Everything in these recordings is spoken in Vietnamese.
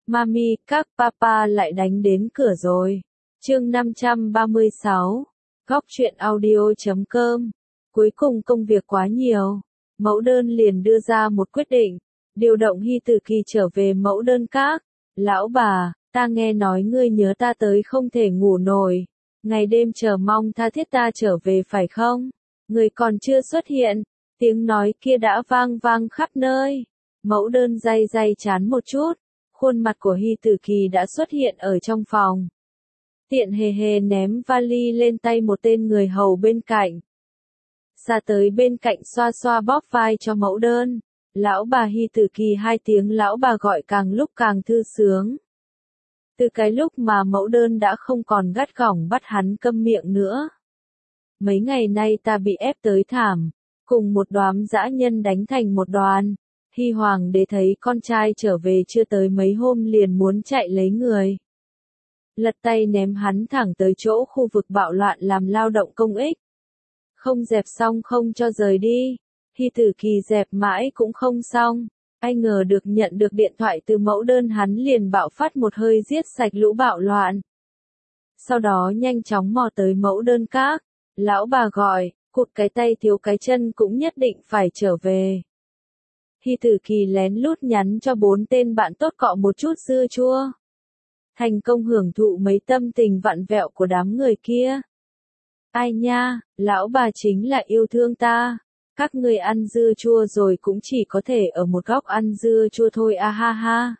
Mami, các papa lại đánh đến cửa rồi. Chương 536. Góc truyện audio.com. Cuối cùng công việc quá nhiều. Mẫu đơn liền đưa ra một quyết định. Điều động Hy Tử Kỳ trở về mẫu đơn các. Lão bà, ta nghe nói ngươi nhớ ta tới không thể ngủ nổi. Ngày đêm chờ mong tha thiết ta trở về phải không? Ngươi còn chưa xuất hiện. Tiếng nói kia đã vang vang khắp nơi. Mẫu đơn day day chán một chút. Khuôn mặt của Hy Tử Kỳ đã xuất hiện ở trong phòng. Tiện hề hề ném vali lên tay một tên người hầu bên cạnh. Ra tới bên cạnh xoa xoa bóp vai cho mẫu đơn. Lão bà Hy Tử Kỳ hai tiếng lão bà gọi càng lúc càng thư sướng. Từ cái lúc mà mẫu đơn đã không còn gắt gỏng bắt hắn câm miệng nữa. Mấy ngày nay ta bị ép tới thảm, cùng một đám dã nhân đánh thành một đoàn. Hy hoàng đế thấy con trai trở về chưa tới mấy hôm liền muốn chạy lấy người. Lật tay ném hắn thẳng tới chỗ khu vực bạo loạn làm lao động công ích. Không dẹp xong không cho rời đi. Hy Tử Kỳ dẹp mãi cũng không xong. Ai ngờ được nhận được điện thoại từ mẫu đơn hắn liền bạo phát một hơi giết sạch lũ bạo loạn. Sau đó nhanh chóng mò tới mẫu đơn các. Lão bà gọi, cụt cái tay thiếu cái chân cũng nhất định phải trở về. Hy Tử Kỳ lén lút nhắn cho 4 tên bạn tốt cọ một chút dưa chua. Thành công hưởng thụ mấy tâm tình vặn vẹo của đám người kia. Ai nha, lão bà chính là yêu thương ta. Các người ăn dưa chua rồi cũng chỉ có thể ở một góc ăn dưa chua thôi a ha ha.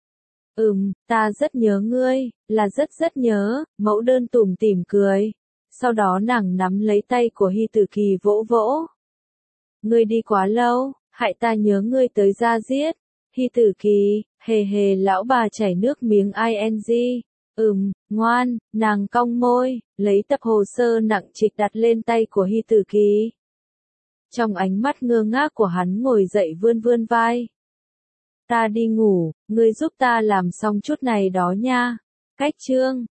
Ta rất nhớ ngươi, là rất nhớ, mẫu đơn tủm tỉm cười. Sau đó nàng nắm lấy tay của Hy Tử Kỳ vỗ vỗ. Ngươi đi quá lâu, hại ta nhớ ngươi tới ra giết. Hy Tử Kỳ, hề hề lão bà chảy nước miếng ing. Ngoan, nàng cong môi, lấy tập hồ sơ nặng trịch đặt lên tay của Hy Tử Kỳ. Trong ánh mắt ngơ ngác của hắn ngồi dậy vươn vươn vai. Ta đi ngủ, ngươi giúp ta làm xong chút này đó nha. Cách chương.